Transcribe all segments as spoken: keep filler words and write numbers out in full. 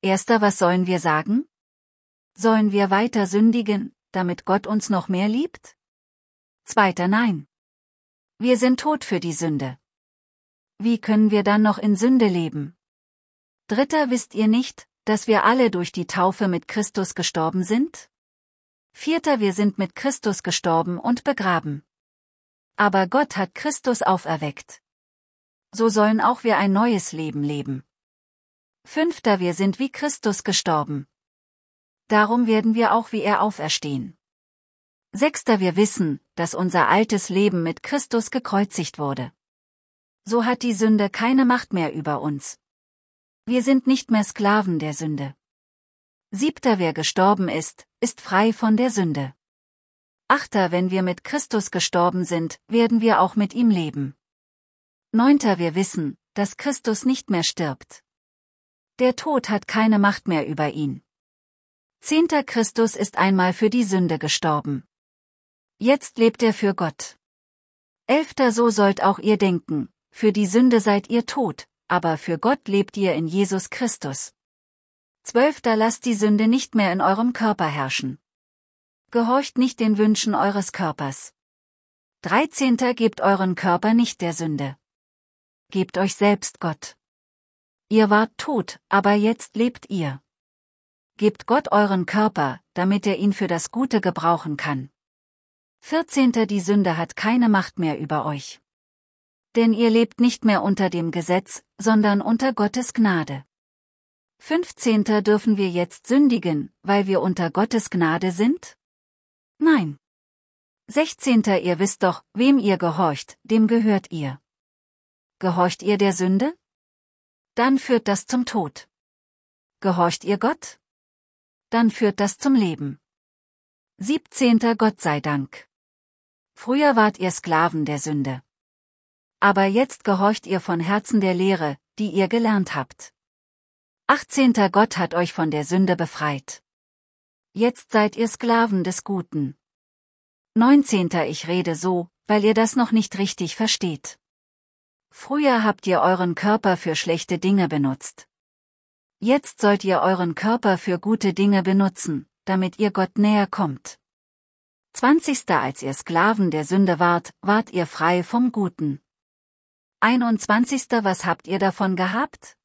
Erster, was sollen wir sagen? Sollen wir weiter sündigen, damit Gott uns noch mehr liebt? Zweiter, nein. Wir sind tot für die Sünde. Wie können wir dann noch in Sünde leben? Dritter, wisst ihr nicht, dass wir alle durch die Taufe mit Christus gestorben sind? Vierter, wir sind mit Christus gestorben und begraben. Aber Gott hat Christus auferweckt. So sollen auch wir ein neues Leben leben. Fünfter, wir sind wie Christus gestorben. Darum werden wir auch wie er auferstehen. Sechster, wir wissen, dass unser altes Leben mit Christus gekreuzigt wurde. So hat die Sünde keine Macht mehr über uns. Wir sind nicht mehr Sklaven der Sünde. Siebter, wer gestorben ist, ist frei von der Sünde. Achter, wenn wir mit Christus gestorben sind, werden wir auch mit ihm leben. Neunter, wir wissen, dass Christus nicht mehr stirbt. Der Tod hat keine Macht mehr über ihn. Zehnter, Christus ist einmal für die Sünde gestorben. Jetzt lebt er für Gott. Elfter, so sollt auch ihr denken, für die Sünde seid ihr tot, aber für Gott lebt ihr in Jesus Christus. Zwölfter, lasst die Sünde nicht mehr in eurem Körper herrschen. Gehorcht nicht den Wünschen eures Körpers. Dreizehnter, gebt euren Körper nicht der Sünde. Gebt euch selbst Gott. Ihr wart tot, aber jetzt lebt ihr. Gebt Gott euren Körper, damit er ihn für das Gute gebrauchen kann. Vierzehnter, die Sünde hat keine Macht mehr über euch. Denn ihr lebt nicht mehr unter dem Gesetz, sondern unter Gottes Gnade. Fünfzehnter, dürfen wir jetzt sündigen, weil wir unter Gottes Gnade sind? Nein. Sechzehnter, ihr wisst doch, wem ihr gehorcht, dem gehört ihr. Gehorcht ihr der Sünde? Dann führt das zum Tod. Gehorcht ihr Gott? Dann führt das zum Leben. Siebzehnter, Gott sei Dank. Früher wart ihr Sklaven der Sünde. Aber jetzt gehorcht ihr von Herzen der Lehre, die ihr gelernt habt. Achtzehnter, Gott hat euch von der Sünde befreit. Jetzt seid ihr Sklaven des Guten. Neunzehnter, ich rede so, weil ihr das noch nicht richtig versteht. Früher habt ihr euren Körper für schlechte Dinge benutzt. Jetzt sollt ihr euren Körper für gute Dinge benutzen, damit ihr Gott näher kommt. Zwanzigster, als ihr Sklaven der Sünde wart, wart ihr frei vom Guten. Einundzwanzigster, was habt ihr davon gehabt?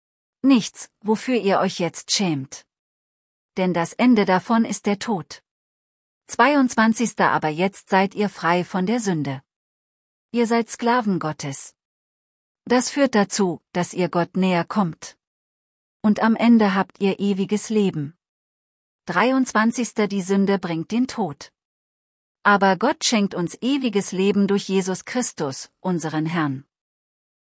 Nichts, wofür ihr euch jetzt schämt. Denn das Ende davon ist der Tod. Zweiundzwanzigster, aber jetzt seid ihr frei von der Sünde. Ihr seid Sklaven Gottes. Das führt dazu, dass ihr Gott näher kommt. Und am Ende habt ihr ewiges Leben. dreiundzwanzigster, die Sünde bringt den Tod. Aber Gott schenkt uns ewiges Leben durch Jesus Christus, unseren Herrn.